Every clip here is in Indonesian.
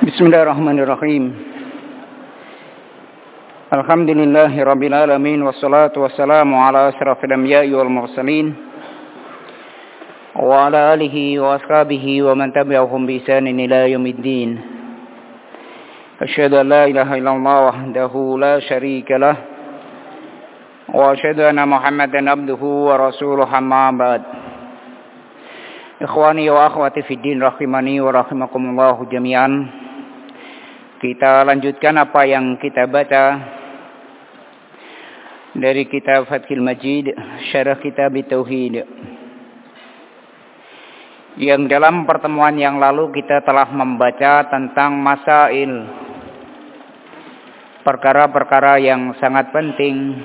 Bismillahirrahmanirrahim. Alhamdulillahirabbil alamin wassalatu wassalamu ala asyrafil anbiya'i wal mursalin wa ala alihi wa ashabihi wa man tabi'ahum bi ihsanin ila yaumiddin. Asyhadu an la ilaha illallah wahdahu la syarika lah wa asyhadu anna Muhammadan abduhu wa rasuluhu amma ba'd. Ikhwani wa akhwati fid din rahimani wa rahimakumullah jami'an. Kita lanjutkan apa yang kita baca dari kitab Fathul Majid, syarah kitab Tauhid. Yang dalam pertemuan yang lalu kita telah membaca tentang masail, perkara-perkara yang sangat penting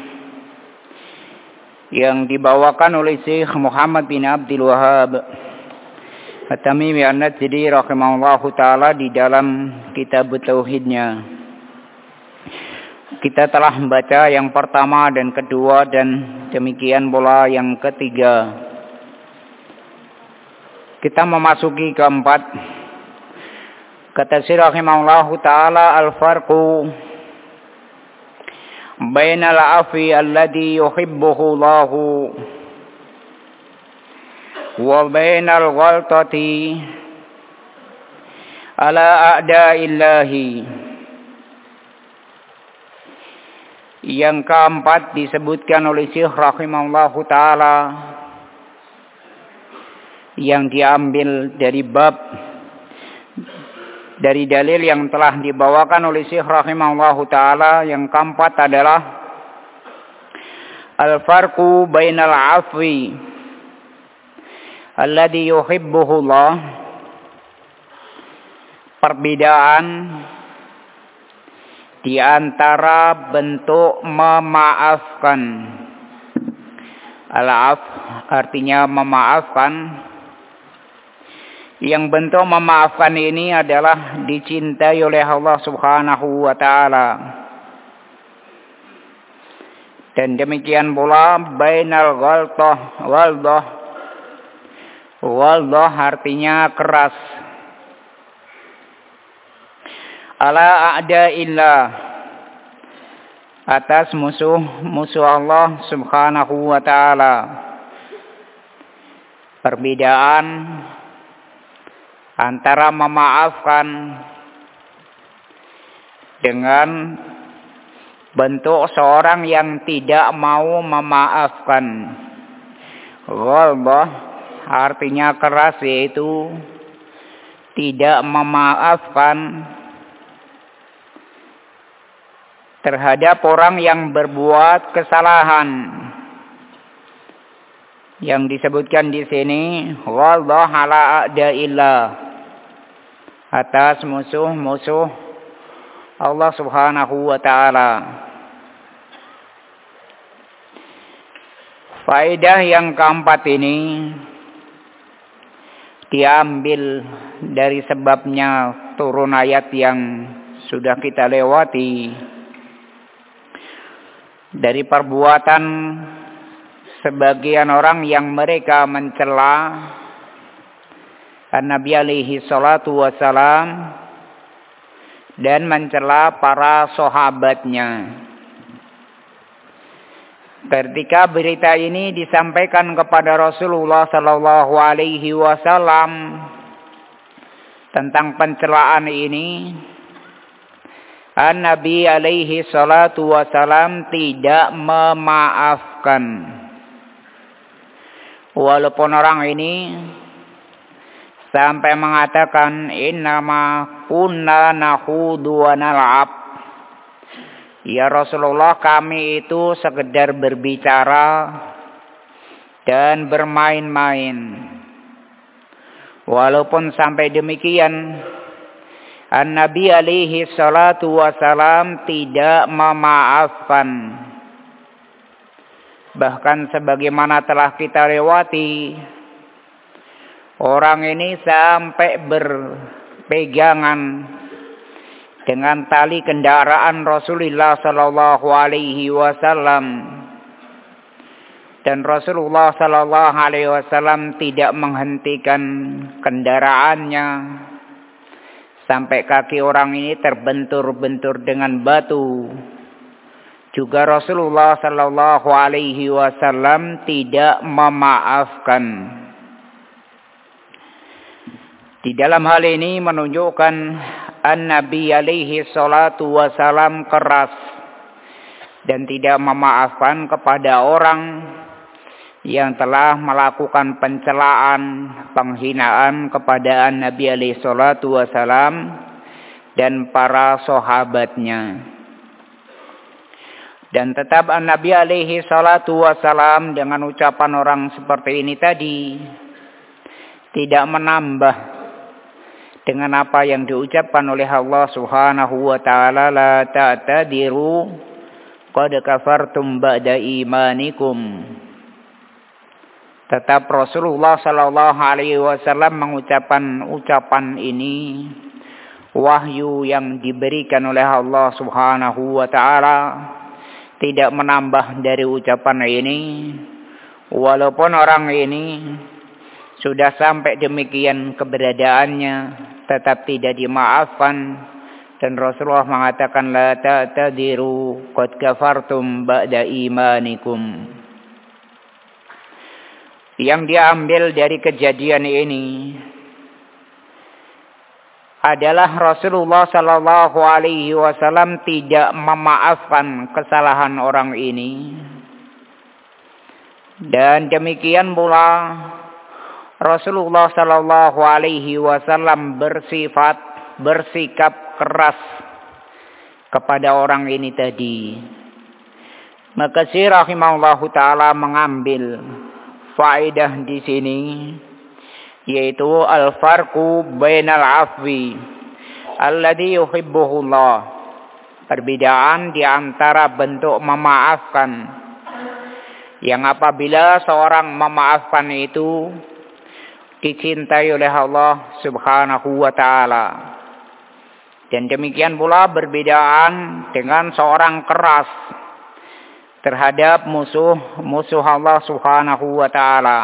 yang dibawakan oleh Syekh Muhammad bin Abdul Wahhab At-Tamimi An-Najdi rahimahullahu ta'ala di dalam kitab Tauhidnya. Kita telah membaca yang pertama dan kedua dan demikian pula yang ketiga. Kita memasuki keempat. Kata Syekh rahimahullahu ta'ala, al-farqu bainal afi alladhi yuhibbuhu Allahu wa bainal ghaltati ala a'da'illahi. Yang keempat disebutkan oleh Syekh rahimahullahu ta'ala yang diambil dari bab dari dalil yang telah dibawakan oleh Syekh rahimahullahu ta'ala. Yang keempat adalah al-farqu bainal afwi alladhi yuhibbuhu Allah, perbedaan di antara bentuk memaafkan. Al-af artinya memaafkan. Yang bentuk memaafkan ini adalah dicintai oleh Allah Subhanahu wa ta'ala. Dan demikian pula bainal ghaltah waldah. Wallah artinya keras. Ala a'da'illah, atas musuh Allah Subhanahu wa ta'ala. Perbedaan antara memaafkan dengan bentuk seorang yang tidak mau memaafkan. Wallah artinya keras, yaitu tidak memaafkan terhadap orang yang berbuat kesalahan. Yang disebutkan di sini wallahu ala a'da'illah, atas musuh-musuh Allah Subhanahu wa ta'ala. Faedah yang keempat ini diambil dari sebabnya turun ayat yang sudah kita lewati, dari perbuatan sebagian orang yang mereka mencela Nabi alaihi salatu wassalam dan mencela para sahabatnya. Ketika berita ini disampaikan kepada Rasulullah sallallahu alaihi wasallam tentang pencelaan ini, Nabi alaihi salatu wasallam tidak memaafkan. Walaupun orang ini sampai mengatakan innama kunna nakhudu wa nal'ab, ya Rasulullah, kami itu sekedar berbicara dan bermain-main. Walaupun sampai demikian, Nabi alaihi salatu wasalam tidak memaafkan. Bahkan sebagaimana telah kita lewati, orang ini sampai berpegangan dengan tali kendaraan Rasulullah sallallahu alaihi wasallam, dan Rasulullah sallallahu alaihi wasallam tidak menghentikan kendaraannya sampai kaki orang ini terbentur-bentur dengan batu. Juga Rasulullah sallallahu alaihi wasallam tidak memaafkan. Di dalam hal ini menunjukkan An-Nabi alaihi salatu wasallam keras dan tidak memaafkan kepada orang yang telah melakukan pencelaan, penghinaan kepada An-Nabi alaihi salatu wasallam dan para sahabatnya. Dan tetap An-Nabi alaihi salatu wasalam dengan ucapan orang seperti ini tadi tidak menambah dengan apa yang diucapkan oleh Allah Subhanahu wa taala, la ta'tadiru qad kafartum ba'da imanikum. Tetap Rasulullah sallallahu alaihi wasallam mengucapkan ucapan ini wahyu yang diberikan oleh Allah Subhanahu wa taala, tidak menambah dari ucapan ini, walaupun orang ini sudah sampai demikian keberadaannya, tetap tidak dimaafkan. Dan Rasulullah mengatakan, la ta'tadiru qad kafartum ba'da imanikum. Yang diambil dari kejadian ini adalah Rasulullah sallallahu alaihi wasallam tidak memaafkan kesalahan orang ini. Dan demikian pula Rasulullah sallallahu alaihi wasallam bersikap keras kepada orang ini tadi. Maka Syekh rahimahullahu taala mengambil faedah di sini, yaitu al-farqu bainal afwi alladhi yuhibbuhu Allah. Perbedaan di antara bentuk memaafkan yang apabila seorang memaafkan itu dicintai oleh Allah Subhanahu wa taala. Dan demikian pula perbedaan dengan seorang keras terhadap musuh Allah Subhanahu wa taala.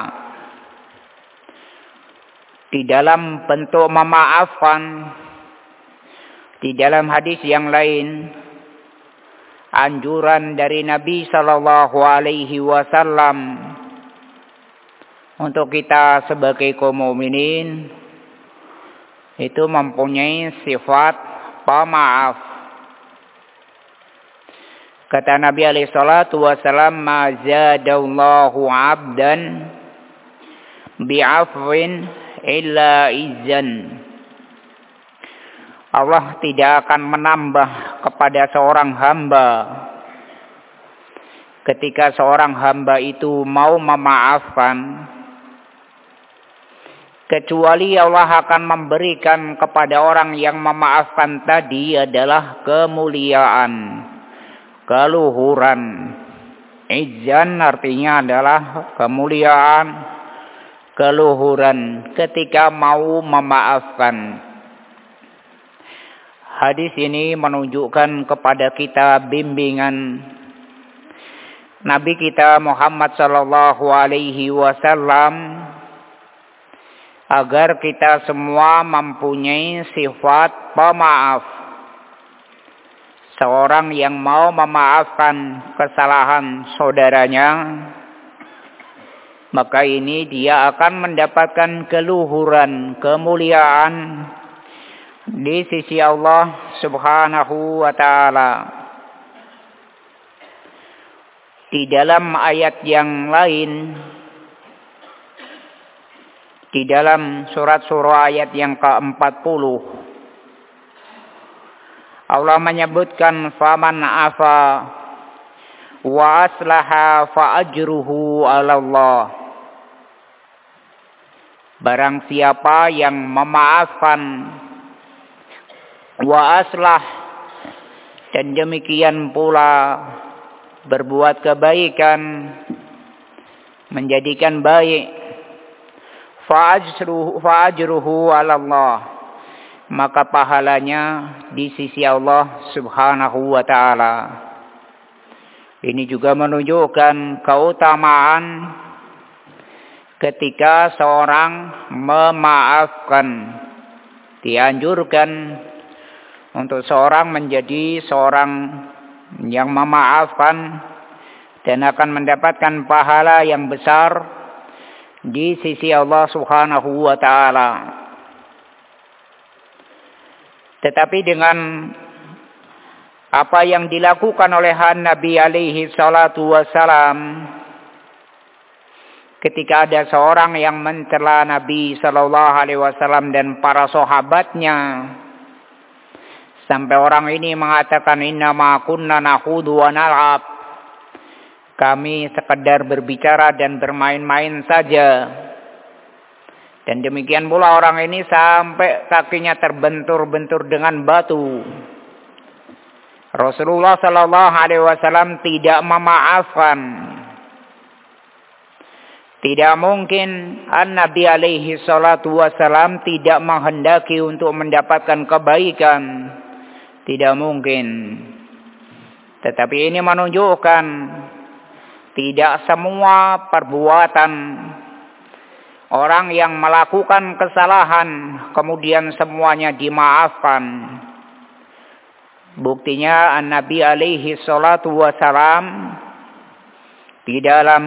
Di dalam bentuk memaafkan, di dalam hadis yang lain, anjuran dari Nabi sallallahu alaihi wasallam untuk kita sebagai kaum mukminin itu mempunyai sifat pemaaf. Kata Nabi alaihi salatu wasallam, ma zadallahu 'abdan bi'afwin illa izzan. Allah tidak akan menambah kepada seorang hamba ketika seorang hamba itu mau memaafkan, kecuali Allah akan memberikan kepada orang yang memaafkan tadi adalah kemuliaan, keluhuran. Izzan artinya adalah kemuliaan, keluhuran ketika mau memaafkan. Hadis ini menunjukkan kepada kita bimbingan Nabi kita Muhammad sallallahu alaihi wasallam agar kita semua mempunyai sifat pemaaf. Seorang yang mau memaafkan kesalahan saudaranya, maka ini dia akan mendapatkan keluhuran, kemuliaan di sisi Allah Subhanahu wa taala. Di dalam ayat yang lain, di dalam surah ayat yang ke-40, Allah menyebutkan faman afa wa aslaha fa ajruhu 'ala Allah. Barang siapa yang memaafkan wa aslah dan demikian pula berbuat kebaikan, menjadikan baik, fa ajruhu 'ala Allah, maka pahalanya di sisi Allah Subhanahu wa taala. Ini juga menunjukkan keutamaan ketika seorang memaafkan. dianjurkan untuk seorang menjadi seorang yang memaafkan dan akan mendapatkan pahala yang besar di sisi Allah Subhanahu wa taala. Tetapi dengan apa yang dilakukan oleh Nabi alaihi salatu wassalam ketika ada seorang yang mencela Nabi sallallahu alaihi wasallam dan para sahabatnya, sampai orang ini mengatakan inna ma kunna nakhudu wa nal'ab, kami sekedar berbicara dan bermain-main saja. Dan demikian pula orang ini sampai kakinya terbentur-bentur dengan batu. Rasulullah sallallahu alaihi wasallam tidak memaafkan. Tidak mungkin Nabi alaihi salatu wasallam tidak menghendaki untuk mendapatkan kebaikan. Tidak mungkin. Tetapi ini menunjukkan tidak semua perbuatan orang yang melakukan kesalahan kemudian semuanya dimaafkan. Buktinya Nabi alaihi salatu wasalam di dalam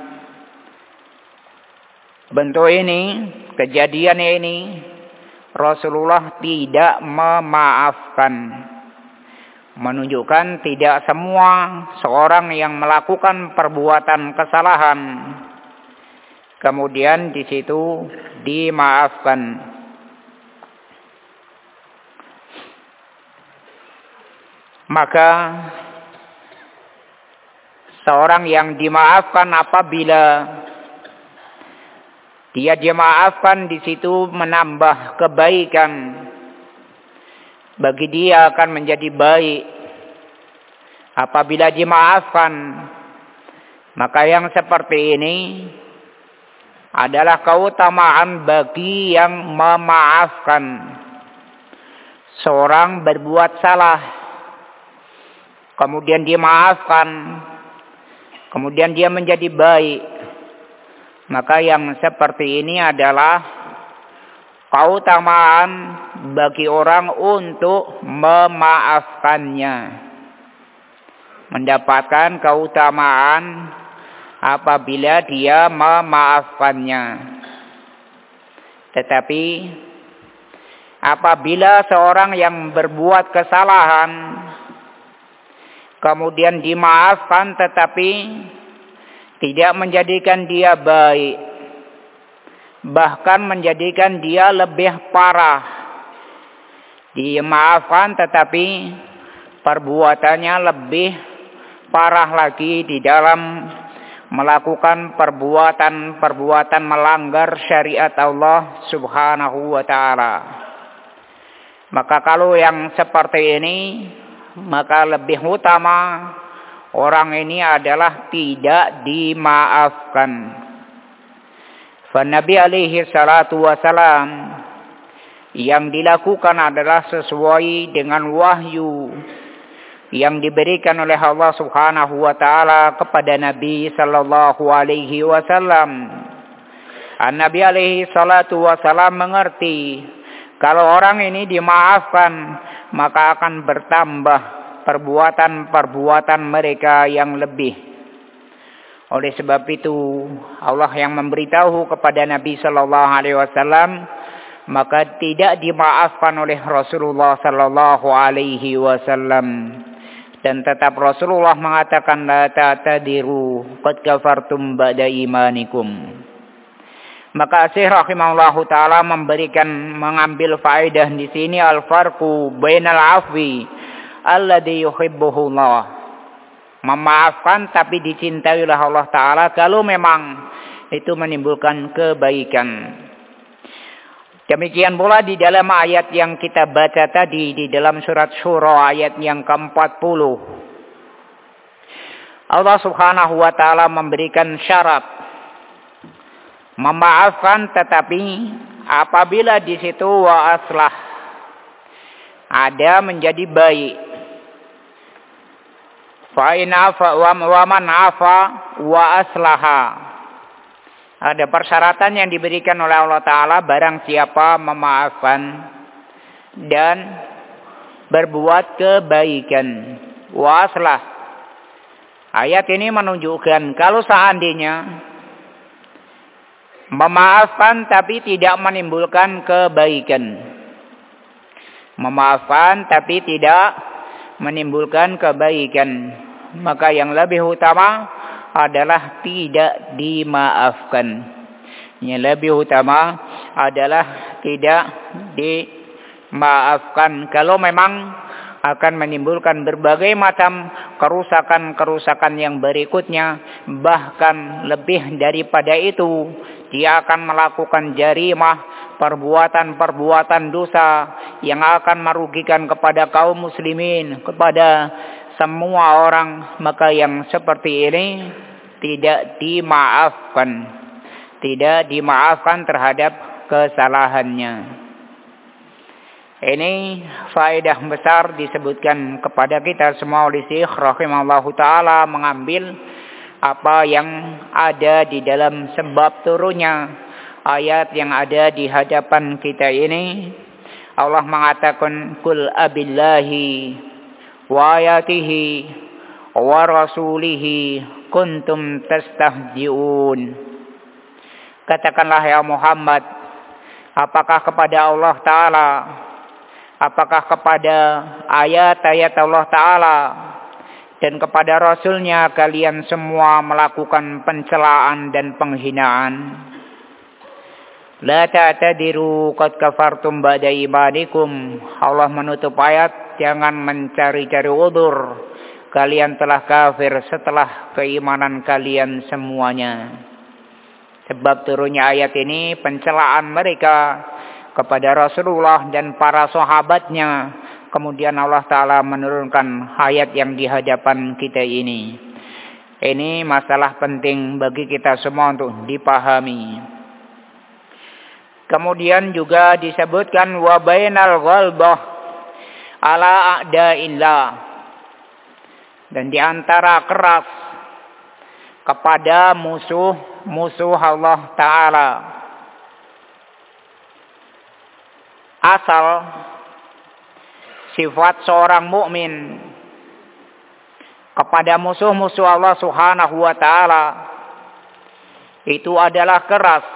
bentuk ini, kejadian ini, Rasulullah tidak memaafkan. Menunjukkan tidak semua seorang yang melakukan perbuatan kesalahan kemudian di situ dimaafkan. Maka seorang yang dimaafkan apabila dia dimaafkan di situ menambah kebaikan. Bagi dia akan menjadi baik. Apabila dimaafkan, maka yang seperti ini adalah keutamaan bagi yang memaafkan. Seorang berbuat salah, kemudian dimaafkan, kemudian dia menjadi baik. Maka yang seperti ini adalah keutamaan bagi orang untuk memaafkannya. Mendapatkan keutamaan apabila dia memaafkannya. Tetapi apabila seorang yang berbuat kesalahan kemudian dimaafkan tetapi tidak menjadikan dia baik, bahkan menjadikan dia lebih parah. Dimaafkan tetapi perbuatannya lebih parah lagi di dalam melakukan perbuatan melanggar syariat Allah Subhanahu wa taala. Maka kalau yang seperti ini, maka lebih utama orang ini adalah tidak dimaafkan. Nabi alaihi salatu wasalam yang dilakukan adalah sesuai dengan wahyu yang diberikan oleh Allah Subhanahu wa taala kepada Nabi sallallahu alaihi wasallam. Nabi alaihi salatu wasalam mengerti kalau orang ini dimaafkan maka akan bertambah perbuatan-perbuatan mereka yang lebih. Oleh sebab itu Allah yang memberitahu kepada Nabi sallallahu alaihi wasallam, maka tidak dimaafkan oleh Rasulullah sallallahu alaihi wasallam. Dan tetap Rasulullah mengatakan la ta'tadiru qad kafartum ba'da imanikum. Maka Syekh rahimahullahu taala mengambil faedah di sini al-farqu bainal afwi alladhi yuhibbuhu Allah. Memaafkan tapi dicintai oleh Allah taala kalau memang itu menimbulkan kebaikan. Demikian pula di dalam ayat yang kita baca tadi di dalam surat Syura ayat yang ke-40. Allah Subhanahu wa taala memberikan syarat memaafkan tetapi apabila di situ wa aslah ada menjadi baik. Fa in afa wa man afa wa aslaha. Ada persyaratan yang diberikan oleh Allah Ta'ala barang siapa memaafkan dan berbuat kebaikan. Waslah. Ayat ini menunjukkan kalau seandainya memaafkan tapi tidak menimbulkan kebaikan. Memaafkan tapi tidak menimbulkan kebaikan, maka yang lebih utama adalah tidak dimaafkan. Yang lebih utama adalah tidak dimaafkan. Kalau memang akan menimbulkan berbagai macam kerusakan-kerusakan yang berikutnya, bahkan lebih daripada itu, dia akan melakukan jarimah, perbuatan-perbuatan dosa yang akan merugikan kepada kaum muslimin, kepada semua orang, maka yang seperti ini tidak dimaafkan. Tidak dimaafkan terhadap kesalahannya. Ini faedah besar disebutkan kepada kita semua oleh Syekh rahimallahu taala, mengambil apa yang ada di dalam sebab turunnya ayat yang ada di hadapan kita ini. Allah mengatakan, "Qul abillahi wa ayatihi wa rasulihi kuntum tastahzi'un." Katakanlah ya Muhammad, apakah kepada Allah Ta'ala, apakah kepada ayat-ayat Allah Ta'ala dan kepada Rasulnya kalian semua melakukan pencelaan dan penghinaan? La ta'tadiru qad kafartum ba'da imanikum. Allah menutup ayat, jangan mencari-cari udzur. Kalian telah kafir setelah keimanan kalian semuanya. Sebab turunnya ayat ini pencelaan mereka kepada Rasulullah dan para sahabatnya. Kemudian Allah Ta'ala menurunkan ayat yang di hadapan kita ini. Ini masalah penting bagi kita semua untuk dipahami. Kemudian juga disebutkan wa bainal ghalbah ala a'da'illah, dan di antara keras kepada musuh Allah Ta'ala. Asal sifat seorang mukmin kepada musuh-musuh Allah Subhanahu wa Ta'ala itu adalah keras.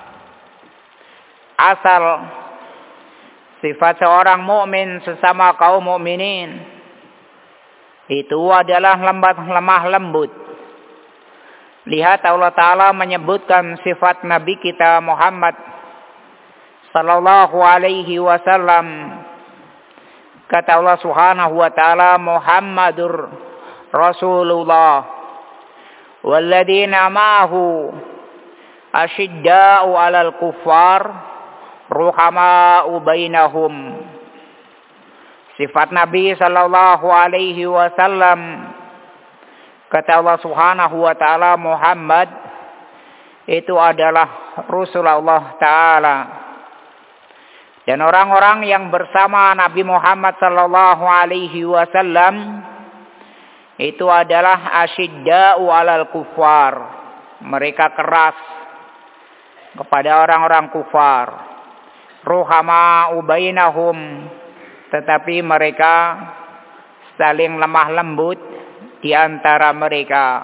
Asal sifat seorang mukmin sesama kaum mukminin itu adalah lemah lembut. Lihat, Allah Ta'ala menyebutkan sifat Nabi kita Muhammad sallallahu alaihi wasallam. Kata Allah Subhanahu wa Ta'ala, Muhammadur Rasulullah walladzina ma'ahu asyidda'u 'alal kuffar ruhama'u bainahum. Sifat Nabi sallallahu alaihi wasallam, kata Allah Subhanahu wa Ta'ala, Muhammad itu adalah Rasulullah Ta'ala. Dan orang-orang yang bersama Nabi Muhammad sallallahu alaihi wasallam itu adalah asyidda'u 'alal kuffar. Mereka keras kepada orang-orang kufar. Ruhama'u bainahum, tetapi mereka saling lemah lembut di antara mereka.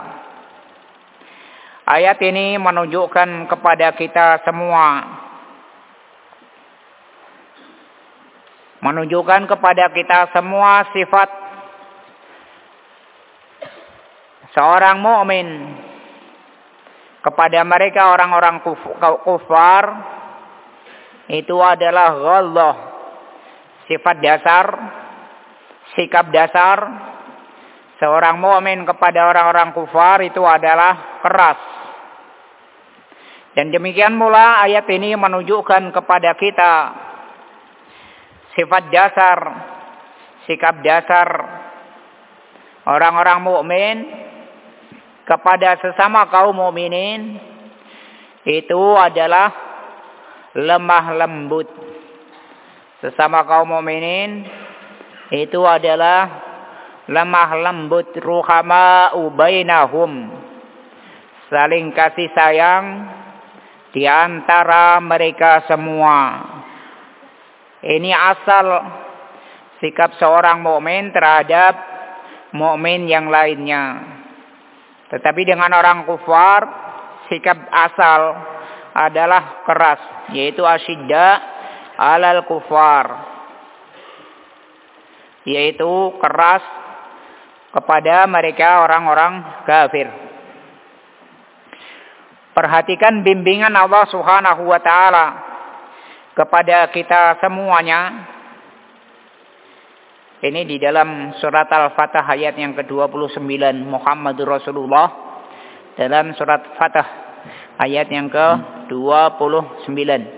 Ayat ini menunjukkan kepada kita semua, sifat seorang mukmin kepada mereka orang-orang kufar itu adalah ghallah. Sifat dasar, sikap dasar seorang mukmin kepada orang-orang kufar itu adalah keras. Dan demikian pula ayat ini menunjukkan kepada kita sifat dasar, sikap dasar orang-orang mukmin kepada sesama kaum mukminin itu adalah lemah lembut. Sesama kaum mukminin itu adalah lemah lembut, ruhama'u bainahum, saling kasih sayang di antara mereka semua. Ini asal sikap seorang mukmin terhadap mukmin yang lainnya. Tetapi dengan orang kufar, sikap asal adalah keras, yaitu asyidda alal kufar, yaitu keras kepada mereka orang-orang kafir. Perhatikan bimbingan Allah Subhanahu wa taala kepada kita semuanya. Ini di dalam surat Al-Fatah ayat yang ke-29, Muhammadur Rasulullah, dalam surat Fatah ayat yang ke-29.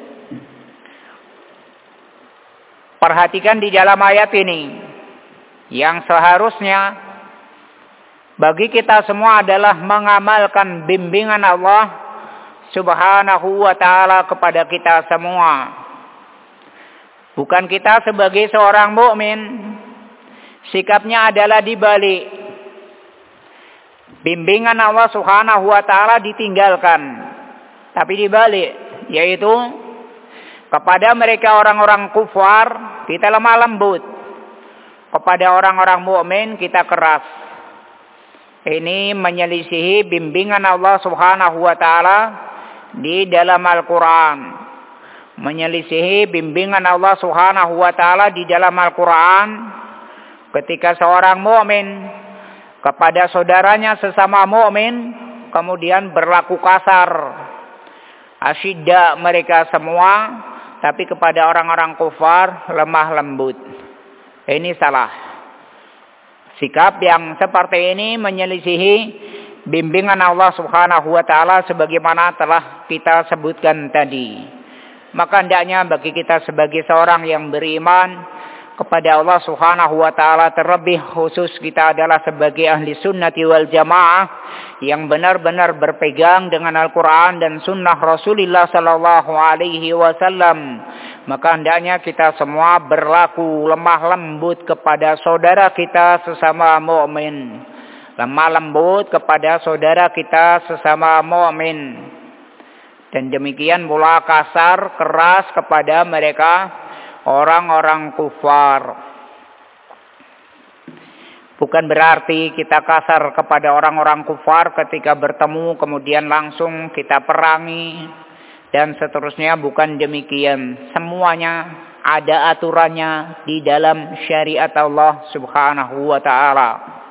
Perhatikan di dalam ayat ini, yang seharusnya bagi kita semua adalah mengamalkan bimbingan Allah Subhanahu wa ta'ala kepada kita semua. Bukan kita sebagai seorang mukmin sikapnya adalah dibalik. Bimbingan Allah Subhanahu wa ta'ala ditinggalkan, tapi dibalik, yaitu kepada mereka orang-orang kufar kita lemah lembut, kepada orang-orang mukmin kita keras. Ini menyelisihi bimbingan Allah Subhanahu wa taala di dalam Al-Qur'an. Menyelisihi bimbingan Allah Subhanahu wa taala di dalam Al-Qur'an ketika seorang mukmin kepada saudaranya sesama mukmin kemudian berlaku kasar. Asyidda mereka semua, tapi kepada orang-orang kufar lemah lembut. Ini salah. Sikap yang seperti ini menyelisihi bimbingan Allah Subhanahu wa taala sebagaimana telah kita sebutkan tadi. Maka hendaknya bagi kita sebagai seorang yang beriman kepada Allah Subhanahu wa taala, terlebih khusus kita adalah sebagai ahli sunnati wal jamaah yang benar-benar berpegang dengan Al-Qur'an dan sunnah Rasulullah sallallahu alaihi wasallam, maka hendaknya kita semua berlaku lemah lembut kepada saudara kita sesama mukmin. Lemah lembut kepada saudara kita sesama mukmin. Dan demikian pula kasar, keras kepada mereka orang-orang kufar. Bukan berarti kita kasar kepada orang-orang kufar ketika bertemu kemudian langsung kita perangi dan seterusnya, bukan demikian. Semuanya ada aturannya di dalam syariat Allah Subhanahu wa taala.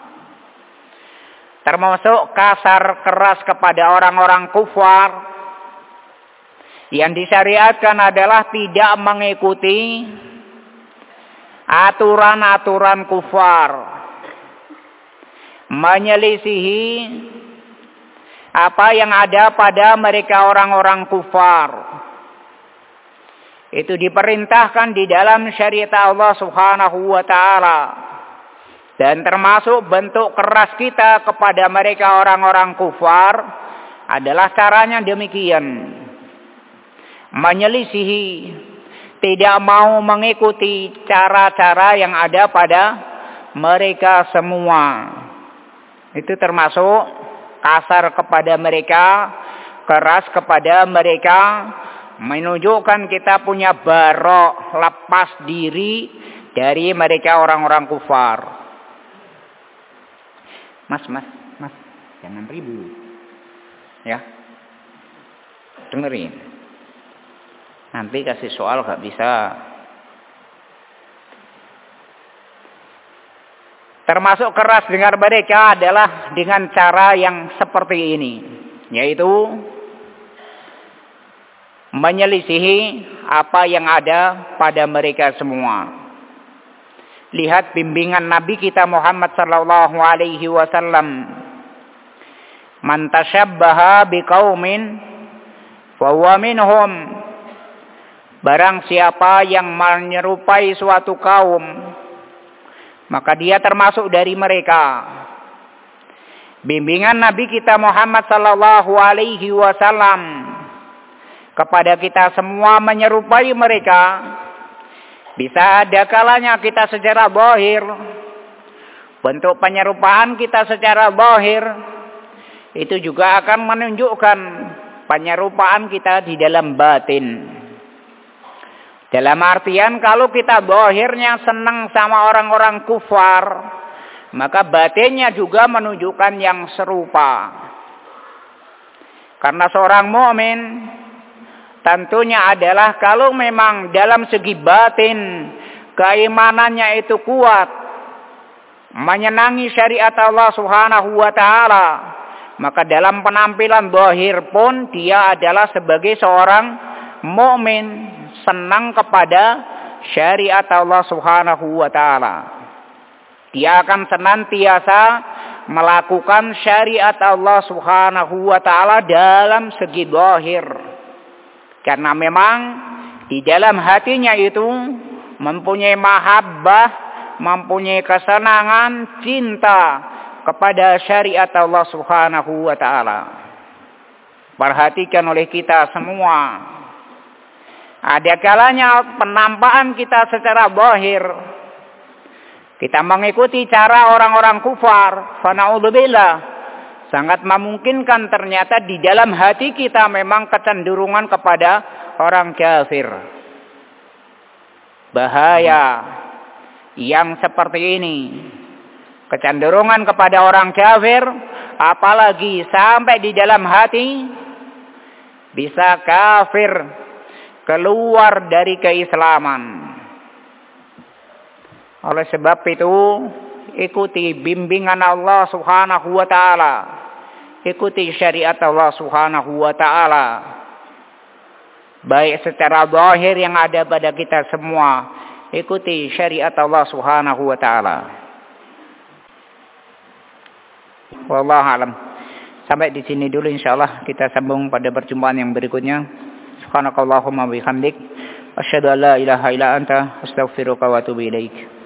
Termasuk kasar keras kepada orang-orang kufar yang disyariatkan adalah tidak mengikuti aturan-aturan kufar, menyelisihi apa yang ada pada mereka orang-orang kufar. Itu diperintahkan di dalam syariat Allah Subhanahu wa taala. Dan termasuk bentuk keras kita kepada mereka orang-orang kufar adalah caranya demikian. Menyelisihi, tidak mau mengikuti cara-cara yang ada pada mereka semua. Itu termasuk kasar kepada mereka, keras kepada mereka, menunjukkan kita punya barok, lepas diri dari mereka orang-orang kufar. Mas, jangan ribut. Ya. Dengerin. Nanti kasih soal gak bisa. Termasuk keras dengan mereka adalah dengan cara yang seperti ini, yaitu menyelisihi apa yang ada pada mereka semua. Lihat bimbingan Nabi kita Muhammad sallallahu alaihi wasallam. Man tashabbaha biqaumin fa huwa minhum. Barang siapa yang menyerupai suatu kaum, maka dia termasuk dari mereka. Bimbingan Nabi kita Muhammad sallallahu alaihi wasallam kepada kita semua menyerupai mereka. Bisa ada kalanya kita secara zahir, bentuk penyerupaan kita secara zahir itu juga akan menunjukkan penyerupaan kita di dalam batin. Dalam artian kalau kita zahirnya senang sama orang-orang kufar, maka batinnya juga menunjukkan yang serupa. Karena seorang mukmin tentunya adalah kalau memang dalam segi batin keimanannya itu kuat, menyenangi syariat Allah Subhanahu wa taala, maka dalam penampilan zahir pun dia adalah sebagai seorang mukmin, senang kepada syariat Allah Subhanahu wa taala. Dia akan senantiasa melakukan syariat Allah Subhanahu wa taala dalam segi zahir. Karena memang di dalam hatinya itu mempunyai mahabbah, mempunyai kesenangan, cinta kepada syariat Allah Subhanahu wa taala. Perhatikan oleh kita semua. Ada kalanya penampakan kita secara zahir, kita mengikuti cara orang-orang kufar, fa na'udzubillah, sangat memungkinkan ternyata di dalam hati kita memang kecenderungan kepada orang kafir. Bahaya yang seperti ini, kecenderungan kepada orang kafir, apalagi sampai di dalam hati, bisa kafir, keluar dari keislaman. Oleh sebab itu, ikuti bimbingan Allah Subhanahu wa taala. Ikuti syariat Allah Subhanahu wa taala. Baik secara zahir yang ada pada kita semua, ikuti syariat Allah Subhanahu wa taala. Wallahu alam. Sampai di sini dulu insyaallah, kita sambung pada perjumpaan yang berikutnya. Subhanakallahumma bihamdik, asyhadu an la ilaha illa anta, astaghfiruka wa atubu ilaik.